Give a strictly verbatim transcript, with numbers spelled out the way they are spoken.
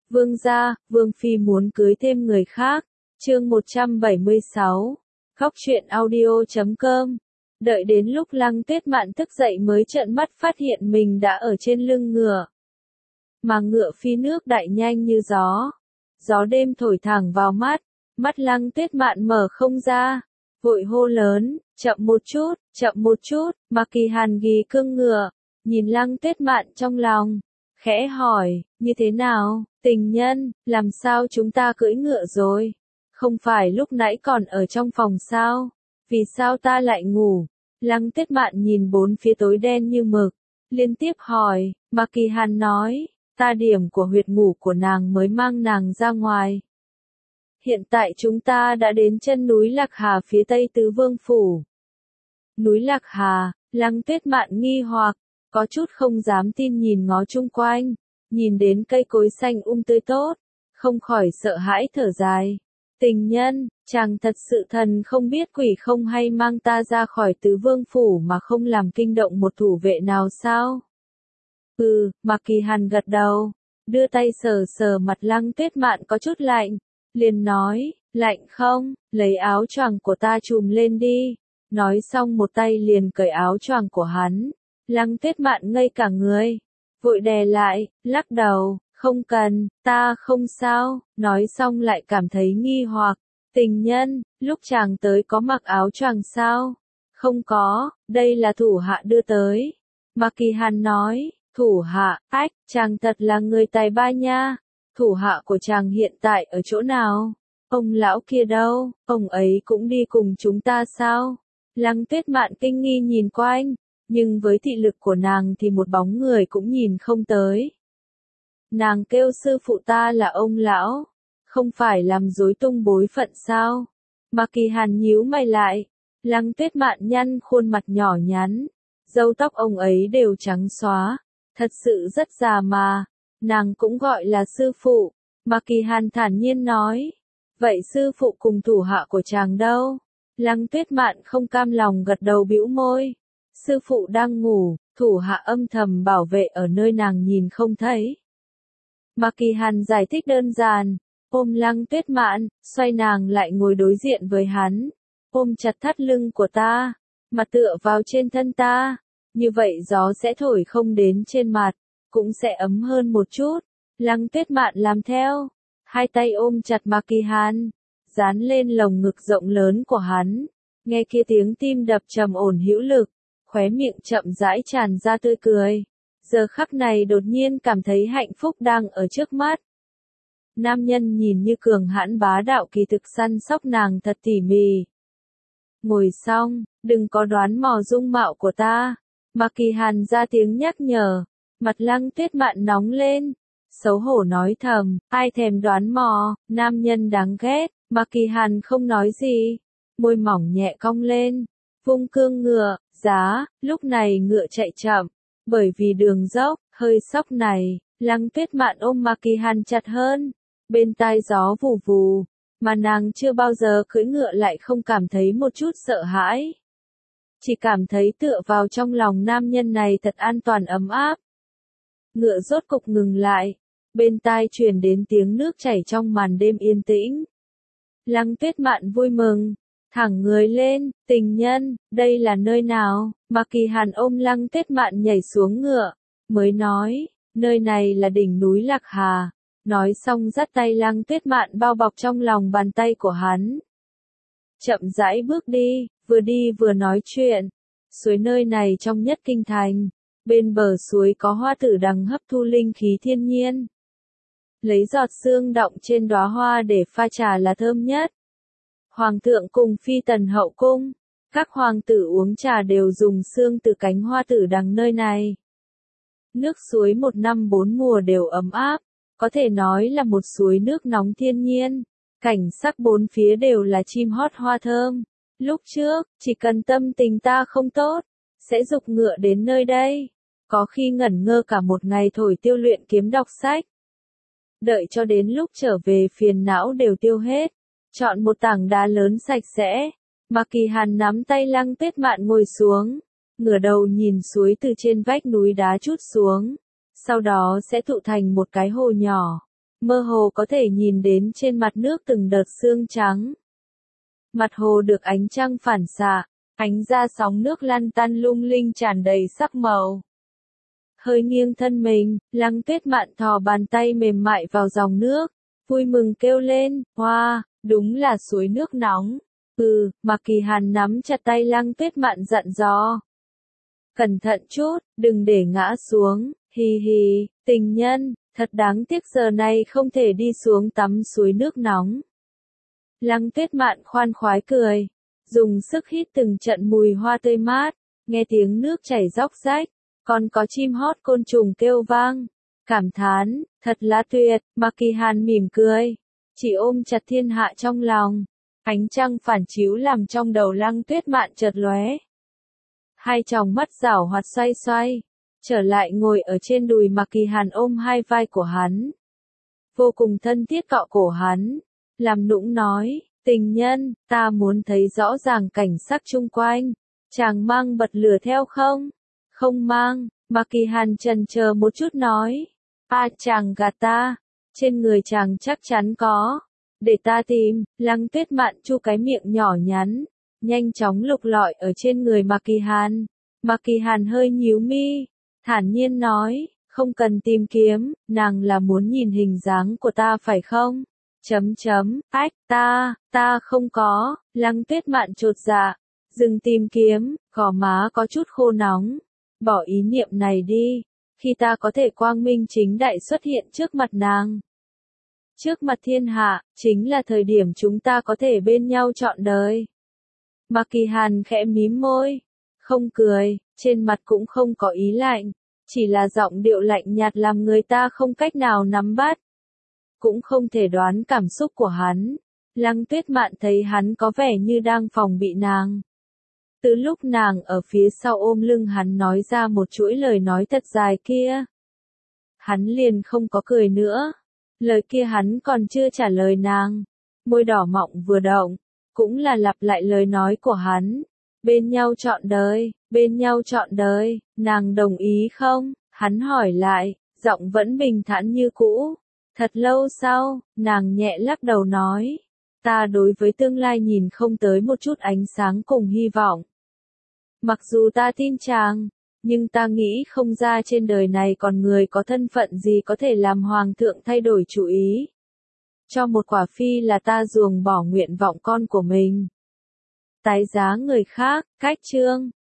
Vương gia, Vương Phi muốn cưới thêm người khác. Chương một trăm bảy mươi sáu. Khóc chuyện audio chấm com. Đợi đến lúc Lăng Tuyết Mạn thức dậy mới trợn mắt phát hiện mình đã ở trên lưng ngựa. Mà ngựa phi nước đại nhanh như gió. Gió đêm thổi thẳng vào mắt, mắt Lăng Tuyết Mạn mở không ra. Vội hô lớn, chậm một chút, chậm một chút, mà Kỳ Hàn ghi cương ngựa, nhìn Lăng Tuyết Mạn trong lòng, khẽ hỏi, như thế nào, tình nhân, làm sao chúng ta cưỡi ngựa rồi? Không phải lúc nãy còn ở trong phòng sao? Vì sao ta lại ngủ? Lăng Tuyết Mạn nhìn bốn phía tối đen như mực, liên tiếp hỏi, mà Kỳ Hàn nói, ta điểm của huyệt ngủ của nàng mới mang nàng ra ngoài. Hiện tại chúng ta đã đến chân núi Lạc Hà phía tây Tứ Vương Phủ. Núi Lạc Hà, Lăng Tuyết Mạn nghi hoặc, có chút không dám tin nhìn ngó chung quanh, nhìn đến cây cối xanh um tươi tốt, không khỏi sợ hãi thở dài. Tình nhân, chàng thật sự thần không biết quỷ không hay mang ta ra khỏi Tứ Vương Phủ mà không làm kinh động một thủ vệ nào sao? Ừ, Mạc Kỳ Hàn gật đầu, đưa tay sờ sờ mặt Lăng Tuyết Mạn có chút lạnh, liền nói, lạnh không, lấy áo choàng của ta trùm lên đi. Nói xong một tay liền cởi áo choàng của hắn. Lăng Tuyết Mạn ngây cả người, vội đè lại, lắc đầu, không cần, ta không sao, nói xong lại cảm thấy nghi hoặc, tình nhân, lúc chàng tới có mặc áo choàng sao? Không có, đây là thủ hạ đưa tới. Mạc Kỳ Hàn nói, thủ hạ, ách, chàng thật là người tài ba nha, thủ hạ của chàng hiện tại ở chỗ nào? Ông lão kia đâu, ông ấy cũng đi cùng chúng ta sao? Lăng Tuyết Mạn kinh nghi nhìn quanh, nhưng với thị lực của nàng thì một bóng người cũng nhìn không tới. Nàng kêu sư phụ ta là ông lão, không phải làm rối tung bối phận sao? Mạc Kỳ Hàn nhíu mày lại, Lăng Tuyết Mạn nhăn khuôn mặt nhỏ nhắn, râu tóc ông ấy đều trắng xóa, thật sự rất già mà, nàng cũng gọi là sư phụ. Mạc Kỳ Hàn thản nhiên nói, vậy sư phụ cùng thủ hạ của chàng đâu? Lăng Tuyết Mạn không cam lòng gật đầu bĩu môi. Sư phụ đang ngủ, thủ hạ âm thầm bảo vệ ở nơi nàng nhìn không thấy. Mạc Kỳ Hàn giải thích đơn giản, ôm Lăng Tuyết Mạn, xoay nàng lại ngồi đối diện với hắn, ôm chặt thắt lưng của ta, mà tựa vào trên thân ta, như vậy gió sẽ thổi không đến trên mặt, cũng sẽ ấm hơn một chút. Lăng Tuyết Mạn làm theo, hai tay ôm chặt Mạc Kỳ Hàn, dán lên lồng ngực rộng lớn của hắn, nghe kia tiếng tim đập trầm ổn hữu lực, khóe miệng chậm rãi tràn ra tươi cười. Giờ khắc này đột nhiên cảm thấy hạnh phúc đang ở trước mắt. Nam nhân nhìn như cường hãn bá đạo kỳ thực săn sóc nàng thật tỉ mỉ. Ngồi xong, đừng có đoán mò dung mạo của ta. Mạc Kỳ Hàn ra tiếng nhắc nhở, mặt Lăng Tuyết Mạn nóng lên, xấu hổ nói thầm, ai thèm đoán mò, nam nhân đáng ghét. Mạc Kỳ Hàn không nói gì, môi mỏng nhẹ cong lên, vung cương ngựa, giá, lúc này ngựa chạy chậm, bởi vì đường dốc, hơi sóc này, Lăng Tuyết Mạn ôm Mạc Kỳ Hàn chặt hơn, bên tai gió vù vù, mà nàng chưa bao giờ cưỡi ngựa lại không cảm thấy một chút sợ hãi. Chỉ cảm thấy tựa vào trong lòng nam nhân này thật an toàn ấm áp. Ngựa rốt cục ngừng lại, bên tai truyền đến tiếng nước chảy trong màn đêm yên tĩnh. Lăng Tuyết Mạn vui mừng, thẳng người lên, tình nhân, đây là nơi nào? Mạc Kỳ Hàn ôm Lăng Tuyết Mạn nhảy xuống ngựa, mới nói, nơi này là đỉnh núi Lạc Hà. Nói xong dắt tay Lăng Tuyết Mạn bao bọc trong lòng bàn tay của hắn. Chậm rãi bước đi, vừa đi vừa nói chuyện. Suối nơi này trong nhất kinh thành, bên bờ suối có hoa tử đằng hấp thu linh khí thiên nhiên. Lấy giọt sương đọng trên đóa hoa để pha trà là thơm nhất. Hoàng thượng cùng phi tần hậu cung, các hoàng tử uống trà đều dùng sương từ cánh hoa tử đằng nơi này. Nước suối một năm bốn mùa đều ấm áp, có thể nói là một suối nước nóng thiên nhiên. Cảnh sắc bốn phía đều là chim hót hoa thơm. Lúc trước, chỉ cần tâm tình ta không tốt, sẽ giục ngựa đến nơi đây. Có khi ngẩn ngơ cả một ngày thổi tiêu luyện kiếm đọc sách. Đợi cho đến lúc trở về phiền não đều tiêu hết. Chọn một tảng đá lớn sạch sẽ. Mạc Kỳ Hàn nắm tay Lăng Tuyết Mạn ngồi xuống, ngửa đầu nhìn suối từ trên vách núi đá chút xuống. Sau đó sẽ tụ thành một cái hồ nhỏ. mơ hồ có thể nhìn đến trên mặt nước từng đợt sương trắng. Mặt hồ được ánh trăng phản xạ, ánh ra sóng nước lăn tăn lung linh tràn đầy sắc màu. Hơi nghiêng thân mình, Lăng Tuyết Mạn thò bàn tay mềm mại vào dòng nước, vui mừng kêu lên, hoa, wow, đúng là suối nước nóng. Ừ, Mạc Kỳ Hàn nắm chặt tay Lăng Tuyết Mạn dặn dò. Cẩn thận chút, đừng để ngã xuống, hì hì, tình nhân, thật đáng tiếc giờ này không thể đi xuống tắm suối nước nóng. Lăng Tuyết Mạn khoan khoái cười, dùng sức hít từng trận mùi hoa tươi mát, nghe tiếng nước chảy róc rách, còn có chim hót côn trùng kêu vang, cảm thán, thật là tuyệt. Mạc Kỳ Hàn mỉm cười, chỉ ôm chặt thiên hạ trong lòng, ánh trăng phản chiếu làm trong đầu Lăng Tuyết Mạn chợt lóe. Hai tròng mắt giảo hoạt xoay xoay, trở lại ngồi ở trên đùi Mạc Kỳ Hàn ôm hai vai của hắn, vô cùng thân thiết cọ cổ hắn, làm nũng nói, tình nhân, ta muốn thấy rõ ràng cảnh sắc chung quanh, chàng mang bật lửa theo không? Không mang. Mạc Kỳ Hàn chần chờ một chút nói, a chàng gạt ta, trên người chàng chắc chắn có, để ta tìm. Lăng Tuyết Mạn chu cái miệng nhỏ nhắn, nhanh chóng lục lọi ở trên người Mạc Kỳ Hàn. Mạc Kỳ Hàn hơi nhíu mi, thản nhiên nói, không cần tìm kiếm, nàng là muốn nhìn hình dáng của ta phải không? Chấm chấm, ách, ta, ta không có. Lăng Tuyết Mạn chột dạ, dừng tìm kiếm, gò má có chút khô nóng. Bỏ ý niệm này đi, khi ta có thể quang minh chính đại xuất hiện trước mặt nàng, trước mặt thiên hạ, chính là thời điểm chúng ta có thể bên nhau trọn đời. Mạc Kỳ Hàn khẽ mím môi, không cười, trên mặt cũng không có ý lạnh, chỉ là giọng điệu lạnh nhạt làm người ta không cách nào nắm bắt, cũng không thể đoán cảm xúc của hắn. Lăng Tuyết Mạn thấy hắn có vẻ như đang phòng bị nàng. Từ lúc nàng ở phía sau ôm lưng hắn nói ra một chuỗi lời nói thật dài kia, hắn liền không có cười nữa. Lời kia hắn còn chưa trả lời nàng, môi đỏ mọng vừa động, cũng là lặp lại lời nói của hắn, bên nhau trọn đời, bên nhau trọn đời, nàng đồng ý không? Hắn hỏi lại, giọng vẫn bình thản như cũ. Thật lâu sau, nàng nhẹ lắc đầu nói, ta đối với tương lai nhìn không tới một chút ánh sáng cùng hy vọng. Mặc dù ta tin chàng, nhưng ta nghĩ không ra trên đời này còn người có thân phận gì có thể làm hoàng thượng thay đổi chủ ý. Cho một quả phi là ta ruồng bỏ nguyện vọng con của mình. Tái giá người khác, cách chương.